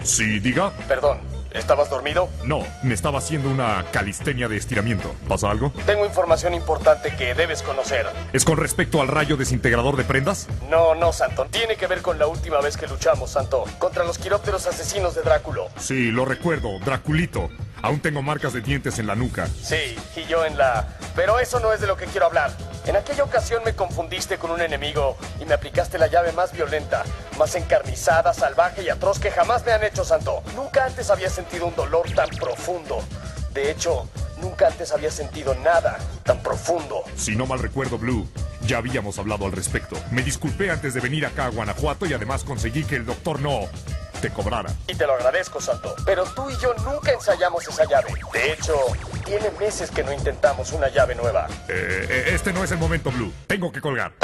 Sí, diga. Perdón, ¿estabas dormido? No, me estaba haciendo una calistenia de estiramiento. ¿Pasa algo? Tengo información importante que debes conocer. ¿Es con respecto al rayo desintegrador de prendas? No, Santo. Tiene que ver con la última vez que luchamos, Santo. Contra los quirópteros asesinos de Dráculo. Sí, lo recuerdo, Draculito. Aún tengo marcas de dientes en la nuca. Sí, y yo en la... Pero eso no es de lo que quiero hablar. En aquella ocasión me confundiste con un enemigo y me aplicaste la llave más violenta, más encarnizada, salvaje y atroz que jamás me han hecho, Santo. Nunca antes había sentido un dolor tan profundo. De hecho, nunca antes había sentido nada tan profundo. Si no mal recuerdo, Blue, ya habíamos hablado al respecto. Me disculpé antes de venir acá a Guanajuato y además conseguí que el doctor no te cobrara. Y te lo agradezco, Santo. Pero tú y yo nunca ensayamos esa llave. De hecho, tiene meses que no intentamos una llave nueva. Este no es el momento, Blue. Tengo que colgar.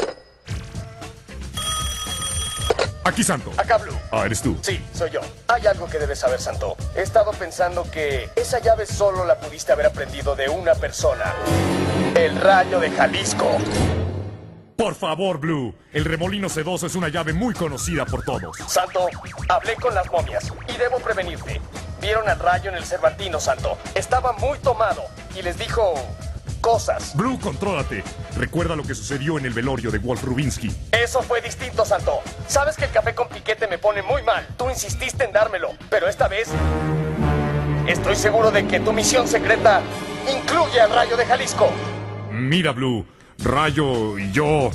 Aquí, Santo. Acá, Blue. Ah, ¿eres tú? Sí, soy yo. Hay algo que debes saber, Santo. He estado pensando que esa llave solo la pudiste haber aprendido de una persona. El Rayo de Jalisco. Por favor, Blue. El remolino sedoso es una llave muy conocida por todos. Santo, hablé con las momias y debo prevenirte. Vieron al Rayo en el Cervantino, Santo. Estaba muy tomado y les dijo cosas. Blue, contrólate. Recuerda lo que sucedió en el velorio de Wolf Rubinsky. Eso fue distinto, Santo. Sabes que el café con piquete me pone muy mal. Tú insististe en dármelo, pero esta vez estoy seguro de que tu misión secreta incluye al Rayo de Jalisco. Mira, Blue, Rayo y yo...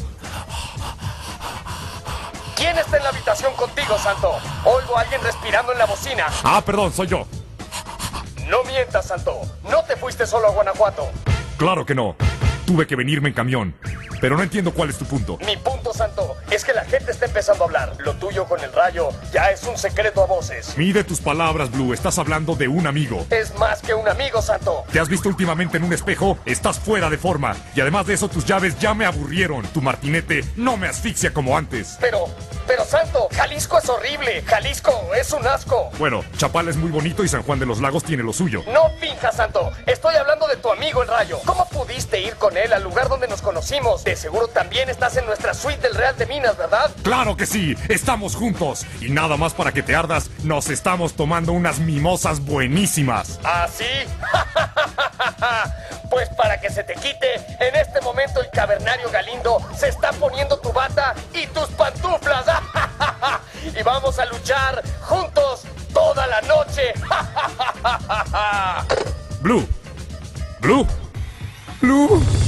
¿Quién está en la habitación contigo, Santo? Oigo a alguien respirando en la bocina. Ah, perdón, soy yo. No mientas, Santo. No te fuiste solo a Guanajuato. Claro que no. Tuve que venirme en camión. Pero no entiendo cuál es tu punto. Mi punto, Santo, es que la gente está empezando a hablar. Lo tuyo con el Rayo ya es un secreto a voces. Mide tus palabras, Blue. Estás hablando de un amigo. Es más que un amigo, Santo. ¿Te has visto últimamente en un espejo? Estás fuera de forma. Y además de eso, tus llaves ya me aburrieron. Tu martinete no me asfixia como antes. Pero, Santo, Jalisco es horrible. Jalisco es un asco. Bueno, Chapala es muy bonito y San Juan de los Lagos tiene lo suyo. No finjas, Santo. Estoy hablando de tu amigo el Rayo. ¿Cómo pudiste ir con él al lugar donde nos conocimos? De seguro también estás en nuestra suite del Real de Minas, ¿verdad? ¡Claro que sí! Estamos juntos. Y nada más para que te ardas, nos estamos tomando unas mimosas buenísimas. ¿Ah, sí? Pues para que se te quite, en este momento el cavernario Galindo se está poniendo tu bata y tus pantuflas. Y vamos a luchar juntos toda la noche. Blue. Blue. Blue.